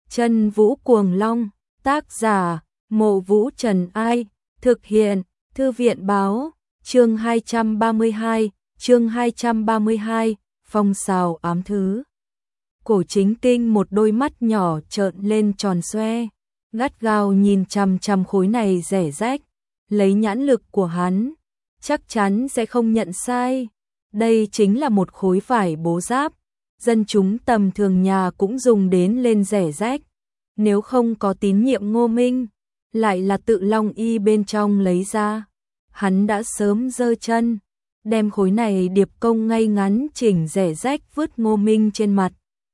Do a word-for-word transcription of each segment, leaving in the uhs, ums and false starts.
Chân Vũ Cuồng Long, tác giả, Mộ Vũ Trần Ai, thực hiện, Thư viện báo, chương hai trăm ba mươi hai, chương hai trăm ba mươi hai, phong sào ám thứ. Cổ Chính Kinh một đôi mắt nhỏ trợn lên tròn xoe, gắt gao nhìn chằm chằm khối này rẻ rách, lấy nhãn lực của hắn, chắc chắn sẽ không nhận sai. Đây chính là một khối vải bố giáp, dân chúng tầm thường nhà cũng dùng đến lên rẻ rách. Nếu không có tín nhiệm Ngô Minh, lại là tự long y bên trong lấy ra, hắn đã sớm giơ chân, đem khối này điệp công ngay ngắn chỉnh rẻ rách vứt Ngô Minh trên mặt.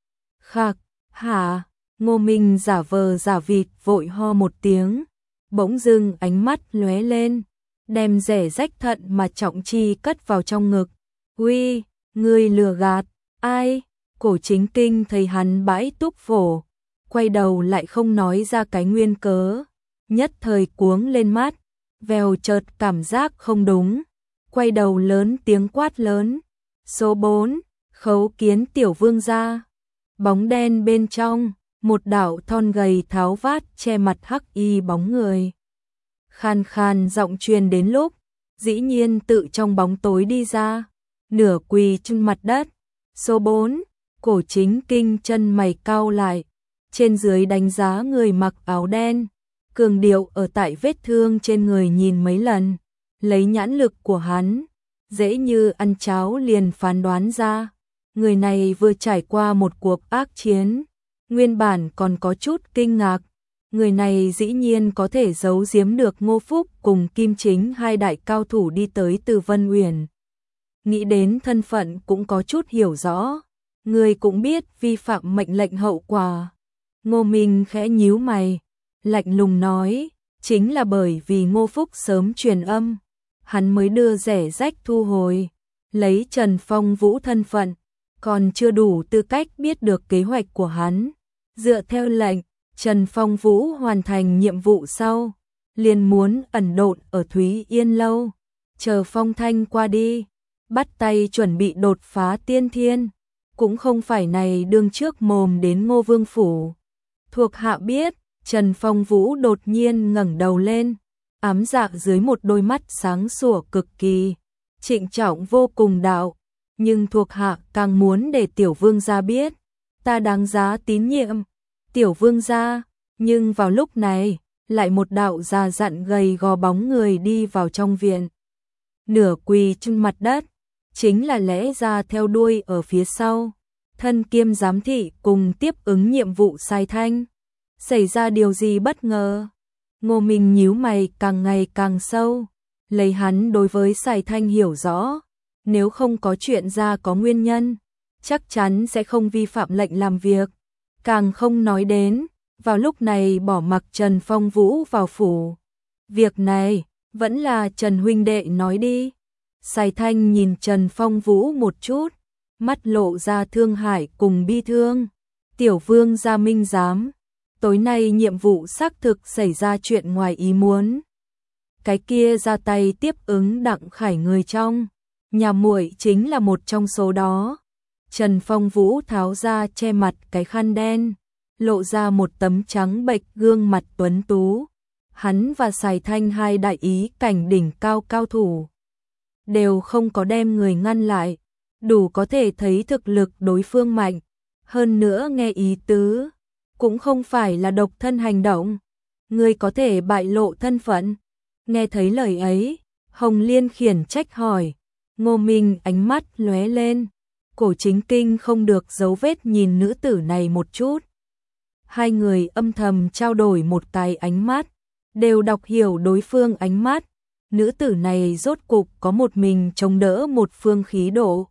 Khạc, hả, Ngô Minh giả vờ giả vịt vội ho một tiếng, bỗng dưng ánh mắt lóe lên, đem rẻ rách thận mà trọng chi cất vào trong ngực. Uy, ngươi lừa gạt, ai? Cổ Chính Kinh thấy hắn bãi túc phổ, quay đầu lại không nói ra cái nguyên cớ, nhất thời cuống lên mắt, vèo chợt cảm giác không đúng, quay đầu lớn tiếng quát lớn. Số bốn, khấu kiến tiểu vương gia. Bóng đen bên trong, một đạo thon gầy tháo vát che mặt hắc y bóng người. Khan khan giọng truyền đến lúc, dĩ nhiên tự trong bóng tối đi ra, nửa quỳ trên mặt đất. Số bốn, Cổ Chính Kinh chân mày cau lại, trên dưới đánh giá người mặc áo đen, cường điệu ở tại vết thương trên người nhìn mấy lần, lấy nhãn lực của hắn, dễ như ăn cháo liền phán đoán ra, người này vừa trải qua một cuộc ác chiến, nguyên bản còn có chút kinh ngạc, người này dĩ nhiên có thể giấu giếm được Ngô Phúc cùng Kim Chính hai đại cao thủ đi tới từ Vân Uyển. Nghĩ đến thân phận cũng có chút hiểu rõ, người cũng biết vi phạm mệnh lệnh hậu quả. Ngô Minh khẽ nhíu mày, lạnh lùng nói, chính là bởi vì Ngô Phúc sớm truyền âm, hắn mới đưa rẻ rách thu hồi, lấy Trần Phong Vũ thân phận, còn chưa đủ tư cách biết được kế hoạch của hắn. Dựa theo lệnh, Trần Phong Vũ hoàn thành nhiệm vụ sau, liền muốn ẩn độn ở Thúy Yên Lâu, chờ Phong Thanh qua đi, bắt tay chuẩn bị đột phá tiên thiên, cũng không phải này đương trước mồm đến Ngô Vương phủ. Thuộc hạ biết, Trần Phong Vũ đột nhiên ngẩng đầu lên, ám dạ dưới một đôi mắt sáng sủa cực kỳ, trịnh trọng vô cùng đạo, nhưng thuộc hạ càng muốn để tiểu vương gia biết, ta đáng giá tín nhiệm. Tiểu vương gia, nhưng vào lúc này, lại một đạo già dặn gầy gò bóng người đi vào trong viện. Nửa quỳ trên mặt đất, chính là lẽ ra theo đuôi ở phía sau, thân kiêm giám thị cùng tiếp ứng nhiệm vụ Sai Thanh. Xảy ra điều gì bất ngờ? Ngô Minh nhíu mày càng ngày càng sâu, lấy hắn đối với Sai Thanh hiểu rõ, nếu không có chuyện ra có nguyên nhân, chắc chắn sẽ không vi phạm lệnh làm việc, càng không nói đến, vào lúc này bỏ mặc Trần Phong Vũ vào phủ. Việc này, vẫn là Trần huynh đệ nói đi. Sai Thanh nhìn Trần Phong Vũ một chút, mắt lộ ra thương hại cùng bi thương. Tiểu vương gia minh giám, tối nay nhiệm vụ xác thực xảy ra chuyện ngoài ý muốn. Cái kia ra tay tiếp ứng Đặng Khải người trong, nhà muội chính là một trong số đó. Trần Phong Vũ tháo ra che mặt cái khăn đen, lộ ra một tấm trắng bệch gương mặt tuấn tú. Hắn và Sài Thanh hai đại ý cảnh đỉnh cao cao thủ, đều không có đem người ngăn lại, đủ có thể thấy thực lực đối phương mạnh. Hơn nữa nghe ý tứ, cũng không phải là độc thân hành động, người có thể bại lộ thân phận. Nghe thấy lời ấy, Hồng Liên khiển trách hỏi. Ngô Minh ánh mắt lóe lên, Cổ Chính Kinh không được giấu vết nhìn nữ tử này một chút. Hai người âm thầm trao đổi một cái ánh mắt, đều đọc hiểu đối phương ánh mắt. Nữ tử này rốt cục có một mình chống đỡ một phương khí độ.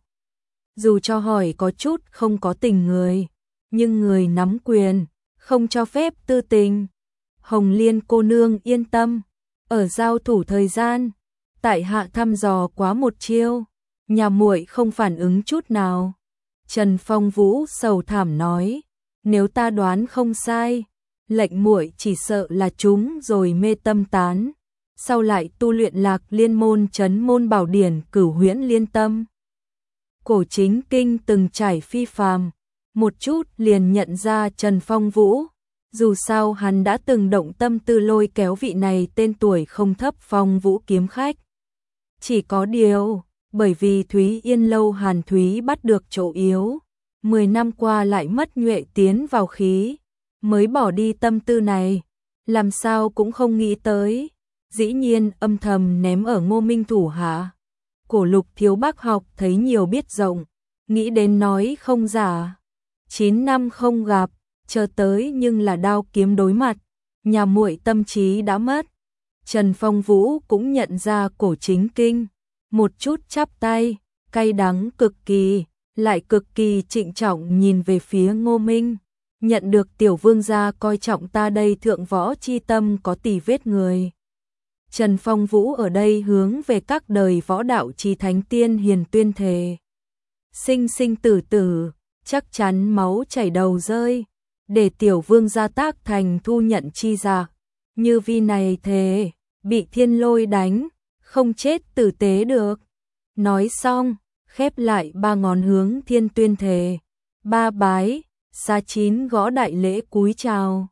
Dù cho hỏi có chút không có tình người, nhưng người nắm quyền, không cho phép tư tình. Hồng Liên cô nương yên tâm, ở giao thủ thời gian, tại hạ thăm dò quá một chiêu, nhà muội không phản ứng chút nào. Trần Phong Vũ sầu thảm nói, nếu ta đoán không sai, lệnh muội chỉ sợ là chúng rồi mê tâm tán, sau lại tu luyện Lạc Liên môn trấn môn bảo điển Cửu Huyễn Liên Tâm. Cổ Chính Kinh từng trải phi phàm, một chút liền nhận ra Trần Phong Vũ, Dù sao hắn đã từng động tâm tư lôi kéo vị này tên tuổi không thấp Phong Vũ kiếm khách. Chỉ có điều, bởi vì Thúy Yên lâu Hàn Thúy bắt được chỗ yếu, mười năm qua lại mất nhuệ tiến vào khí, mới bỏ đi tâm tư này, làm sao cũng không nghĩ tới, dĩ nhiên âm thầm ném ở Ngô Minh thủ hạ. Cổ Lục thiếu bác học thấy nhiều biết rộng, nghĩ đến nói không giả. Chín năm không gặp, chờ tới nhưng là đao kiếm đối mặt, nhà muội tâm trí đã mất. Trần Phong Vũ cũng nhận ra Cổ Chính Kinh, một chút chắp tay, cay đắng cực kỳ, lại cực kỳ trịnh trọng nhìn về phía Ngô Minh. Nhận được tiểu vương gia coi trọng ta đây thượng võ chi tâm có tỷ vết người. Trần Phong Vũ ở đây hướng về các đời võ đạo chi thánh tiên hiền tuyên thề. Sinh sinh tử tử, chắc chắn máu chảy đầu rơi, để tiểu vương gia tác thành thu nhận chi giả. Như vi này thề, bị thiên lôi đánh, không chết tử tế được. Nói xong, khép lại ba ngón hướng thiên tuyên thề. Ba bái, xa chín gõ đại lễ cúi chào.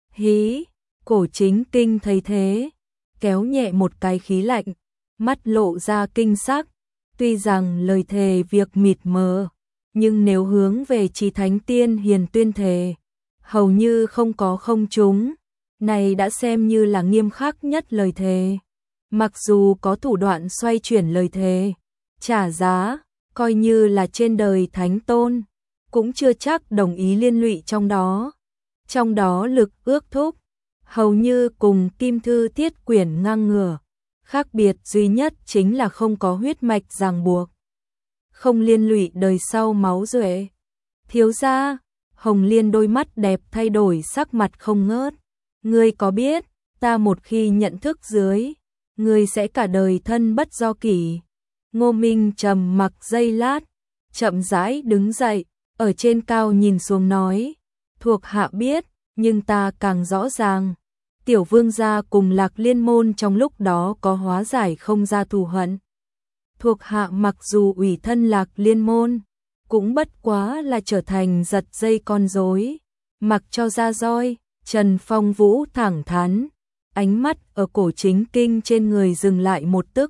Hí, Cổ Chính Kinh thấy thế, kéo nhẹ một cái khí lạnh, mắt lộ ra kinh sắc. Tuy rằng lời thề việc mịt mờ, nhưng nếu hướng về chi thánh tiên hiền tuyên thề, hầu như không có không trúng. Này đã xem như là nghiêm khắc nhất lời thề. Mặc dù có thủ đoạn xoay chuyển lời thề, trả giá, coi như là trên đời thánh tôn, cũng chưa chắc đồng ý liên lụy trong đó. Trong đó lực ước thúc, hầu như cùng Kim Thư Thiết Quyển ngang ngửa. Khác biệt duy nhất chính là không có huyết mạch ràng buộc, không liên lụy đời sau máu duệ. Thiếu gia, Hồng Liên đôi mắt đẹp thay đổi sắc mặt không ngớt. Ngươi có biết, ta một khi nhận thức dưới, ngươi sẽ cả đời thân bất do kỷ. Ngô Minh trầm mặc giây lát, chậm rãi đứng dậy, ở trên cao nhìn xuống nói, thuộc hạ biết, nhưng ta càng rõ ràng. Tiểu vương gia cùng Lạc Liên môn trong lúc đó có hóa giải không ra thù hận. Thuộc hạ mặc dù ủy thân Lạc Liên môn, cũng bất quá là trở thành giật dây con rối, mặc cho ra roi. Trần Phong Vũ thẳng thắn, ánh mắt ở Cổ Chính Kinh trên người dừng lại một tức.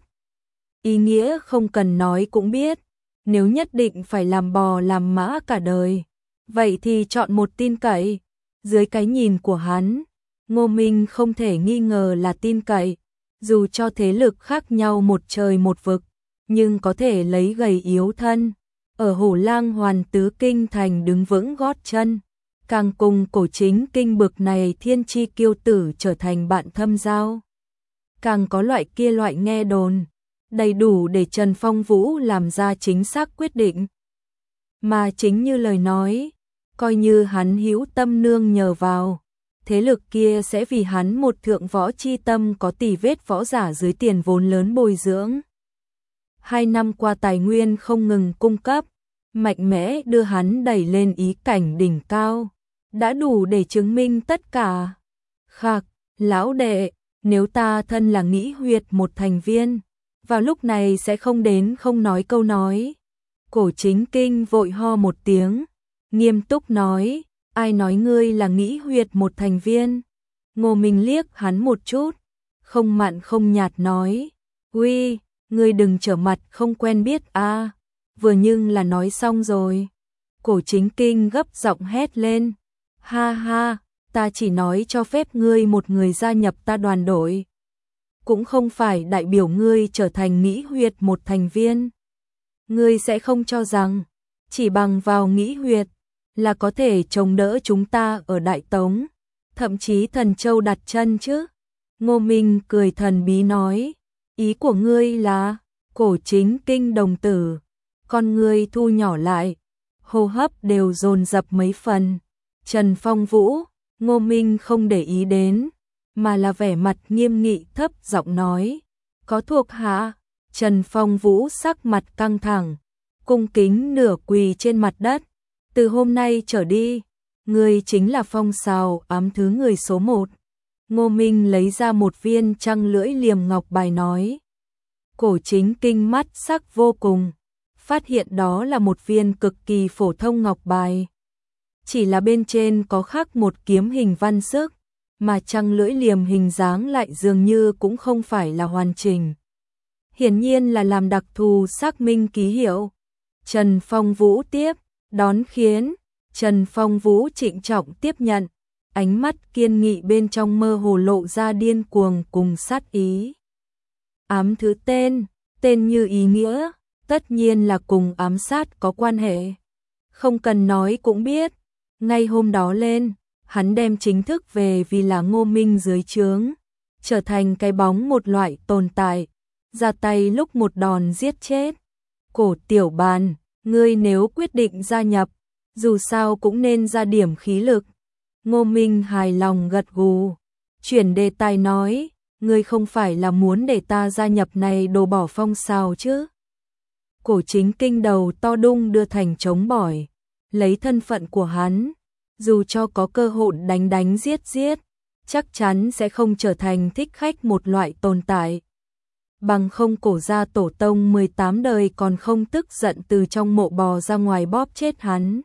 Ý nghĩa không cần nói cũng biết, nếu nhất định phải làm bò làm mã cả đời, vậy thì chọn một tin cậy. Dưới cái nhìn của hắn, Ngô Minh không thể nghi ngờ là tin cậy, dù cho thế lực khác nhau một trời một vực, nhưng có thể lấy gầy yếu thân, ở Hổ Lang Hoàn Tứ Kinh thành đứng vững gót chân. Càng cùng Cổ Chính Kinh bực này thiên chi kiêu tử trở thành bạn thâm giao. Càng có loại kia loại nghe đồn, đầy đủ để Trần Phong Vũ làm ra chính xác quyết định. Mà chính như lời nói, coi như hắn hữu tâm nương nhờ vào, thế lực kia sẽ vì hắn một thượng võ chi tâm có tỷ vết võ giả dưới tiền vốn lớn bồi dưỡng. Hai năm qua tài nguyên không ngừng cung cấp, mạnh mẽ đưa hắn đẩy lên ý cảnh đỉnh cao, đã đủ để chứng minh tất cả. Khạc, lão đệ, nếu ta thân là nghĩ huyệt một thành viên, vào lúc này sẽ không đến không nói câu nói. Cổ Chính Kinh vội ho một tiếng, nghiêm túc nói, ai nói ngươi là nghĩ huyệt một thành viên? Ngô Minh liếc hắn một chút, không mặn không nhạt nói, uy, ngươi đừng trở mặt không quen biết a. À. Vừa nhưng là nói xong rồi. Cổ Chính Kinh gấp giọng hét lên, ha ha, ta chỉ nói cho phép ngươi một người gia nhập ta đoàn đội, cũng không phải đại biểu ngươi trở thành nghĩ huyệt một thành viên. Ngươi sẽ không cho rằng chỉ bằng vào nghĩ huyệt là có thể chống đỡ chúng ta ở Đại Tống, thậm chí Thần Châu đặt chân chứ? Ngô Minh cười thần bí nói, ý của ngươi là? Cổ Chính Kinh đồng tử, con ngươi thu nhỏ lại, hô hấp đều dồn dập mấy phần. Trần Phong Vũ, Ngô Minh không để ý đến, mà là vẻ mặt nghiêm nghị thấp giọng nói, có thuộc hạ. Trần Phong Vũ sắc mặt căng thẳng, cung kính nửa quỳ trên mặt đất. Từ hôm nay trở đi, ngươi chính là phong sào ám thứ người số một. Ngô Minh lấy ra một viên trăng lưỡi liềm ngọc bài nói. Cổ Chính Kinh mắt sắc vô cùng, phát hiện đó là một viên cực kỳ phổ thông ngọc bài. chỉ là bên trên có khắc một kiếm hình văn sức, mà trăng lưỡi liềm hình dáng lại dường như cũng không phải là hoàn chỉnh. Hiển nhiên là làm đặc thù xác minh ký hiệu. Trần Phong Vũ tiếp, đón khiến, Trần Phong Vũ trịnh trọng tiếp nhận, ánh mắt kiên nghị bên trong mơ hồ lộ ra điên cuồng cùng sát ý. Ám thứ tên, tên như ý nghĩa, tất nhiên là cùng ám sát có quan hệ. Không cần nói cũng biết, ngay hôm đó lên, hắn đem chính thức về vì là Ngô Minh dưới trướng, trở thành cái bóng một loại tồn tại, ra tay lúc một đòn giết chết. Cổ Tiểu Bàn, ngươi nếu quyết định gia nhập, dù sao cũng nên ra điểm khí lực. Ngô Minh hài lòng gật gù, chuyển đề tài nói, ngươi không phải là muốn để ta gia nhập này đồ bỏ phong sao chứ? Cổ Chính Kinh đầu to đung đưa thành trống bỏi, lấy thân phận của hắn, dù cho có cơ hội đánh đánh giết giết, chắc chắn sẽ không trở thành thích khách một loại tồn tại. Bằng không cổ gia tổ tông mười tám đời còn không tức giận từ trong mộ bò ra ngoài bóp chết hắn.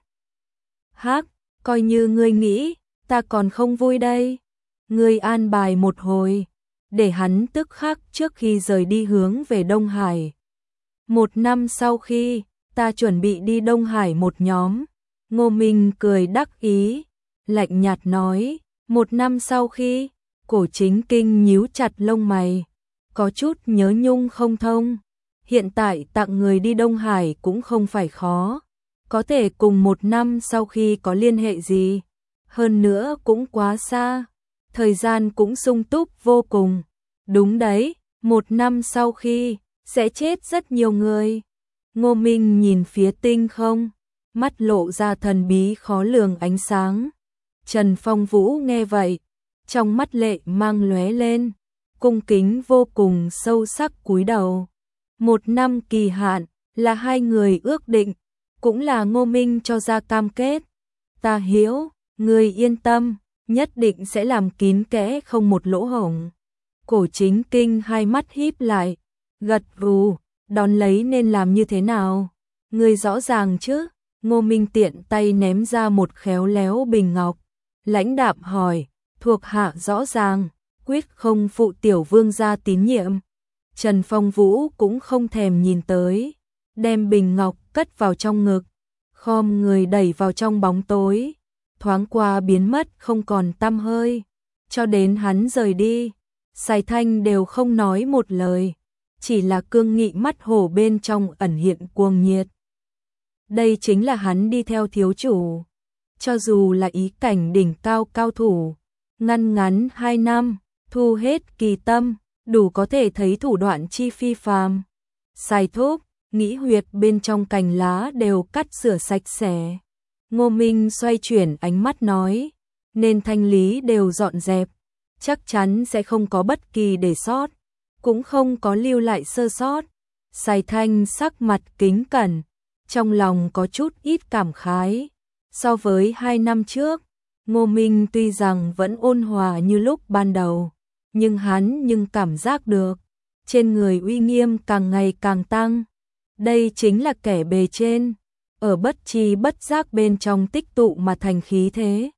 Hắc, coi như ngươi nghĩ, ta còn không vui đây. Ngươi an bài một hồi, để hắn tức khắc trước khi rời đi hướng về Đông Hải. Một năm sau khi, ta chuẩn bị đi Đông Hải một nhóm. Ngô Minh cười đắc ý, lạnh nhạt nói, một năm sau khi, Cổ Chính Kinh nhíu chặt lông mày, có chút nhớ nhung không thông. Hiện tại tặng người đi Đông Hải cũng không phải khó, có thể cùng một năm sau khi có liên hệ gì, hơn nữa cũng quá xa, thời gian cũng sung túc vô cùng. Đúng đấy, một năm sau khi, sẽ chết rất nhiều người. Ngô Minh nhìn phía tinh không, mắt lộ ra thần bí khó lường ánh sáng. Trần Phong Vũ nghe vậy, trong mắt lệ mang lóe lên, cung kính vô cùng sâu sắc cúi đầu. Một năm kỳ hạn là hai người ước định, cũng là Ngô Minh cho ra cam kết. Ta hiểu, người yên tâm, nhất định sẽ làm kín kẽ không một lỗ hổng. Cổ Chính Kinh hai mắt híp lại, gật gù, đón lấy nên làm như thế nào? Người rõ ràng chứ? Ngô Minh tiện tay ném ra một khéo léo bình ngọc, lãnh đạm hỏi, thuộc hạ rõ ràng, quyết không phụ tiểu vương gia tín nhiệm. Trần Phong Vũ cũng không thèm nhìn tới, đem bình ngọc cất vào trong ngực, khom người đẩy vào trong bóng tối, thoáng qua biến mất không còn tăm hơi, cho đến hắn rời đi, Sài Thanh đều không nói một lời, chỉ là cương nghị mắt hổ bên trong ẩn hiện cuồng nhiệt. Đây chính là hắn đi theo thiếu chủ, cho dù là ý cảnh đỉnh cao cao thủ, ngăn ngắn hai năm, thu hết kỳ tâm, đủ có thể thấy thủ đoạn chi phi phàm. Sai thúc, nghĩ huyệt bên trong cành lá đều cắt sửa sạch sẽ. Ngô Minh xoay chuyển ánh mắt nói, nên thanh lý đều dọn dẹp, chắc chắn sẽ không có bất kỳ để sót, cũng không có lưu lại sơ sót. Sài Thanh sắc mặt kính cẩn, trong lòng có chút ít cảm khái. So với hai năm trước, Ngô Minh tuy rằng vẫn ôn hòa như lúc ban đầu, nhưng hắn nhưng cảm giác được, trên người uy nghiêm càng ngày càng tăng. Đây chính là kẻ bề trên, ở bất tri bất giác bên trong tích tụ mà thành khí thế.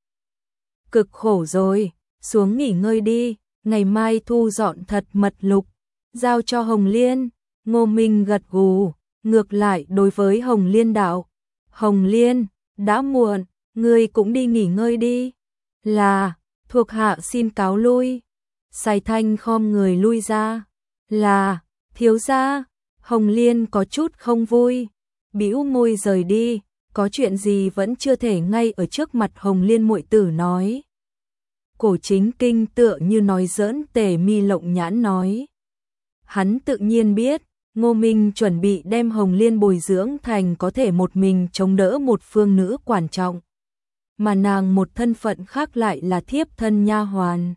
Cực khổ rồi, xuống nghỉ ngơi đi, ngày mai thu dọn thật mật lục, giao cho Hồng Liên. Ngô Minh gật gù, ngược lại đối với Hồng Liên đạo, Hồng Liên, đã muộn, ngươi cũng đi nghỉ ngơi đi. Là, thuộc hạ xin cáo lui. Sài Thanh khom người lui ra. Là, thiếu gia. Hồng Liên có chút không vui, bĩu môi rời đi, có chuyện gì vẫn chưa thể ngay ở trước mặt Hồng Liên muội tử nói. Cổ Chính Kinh tựa như nói giỡn tề mi lộng nhãn nói. Hắn tự nhiên biết, Ngô Minh chuẩn bị đem Hồng Liên bồi dưỡng thành có thể một mình chống đỡ một phương nữ quan trọng, mà nàng một thân phận khác lại là thiếp thân nha hoàn.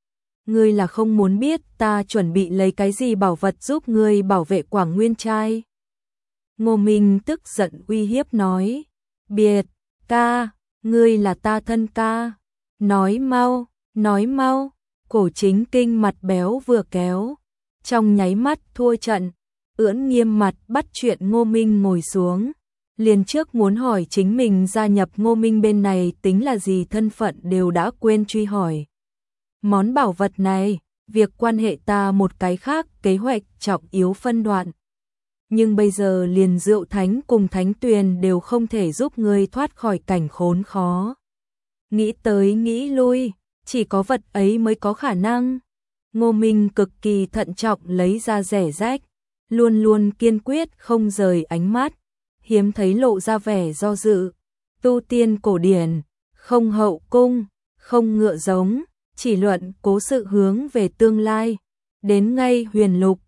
Ngươi là không muốn biết ta chuẩn bị lấy cái gì bảo vật giúp ngươi bảo vệ Quảng Nguyên trai? Ngô Minh tức giận uy hiếp nói, biệt, ca, ngươi là ta thân ca, nói mau, nói mau. Cổ Chính Kinh mặt béo vừa kéo, trong nháy mắt thua trận, ưỡn nghiêm mặt bắt chuyện Ngô Minh ngồi xuống, liền trước muốn hỏi chính mình gia nhập Ngô Minh bên này tính là gì thân phận đều đã quên truy hỏi. Món bảo vật này, việc quan hệ ta một cái khác kế hoạch trọng yếu phân đoạn. Nhưng bây giờ liền Diệu Thánh cùng Thánh Tuyền đều không thể giúp ngươi thoát khỏi cảnh khốn khó. Nghĩ tới nghĩ lui, chỉ có vật ấy mới có khả năng. Ngô Minh cực kỳ thận trọng lấy ra rẻ rách, luôn luôn kiên quyết không rời ánh mắt, hiếm thấy lộ ra vẻ do dự. Tu tiên cổ điển, không hậu cung, không ngựa giống, chỉ luận cố sự hướng về tương lai. Đến ngay huyền lục,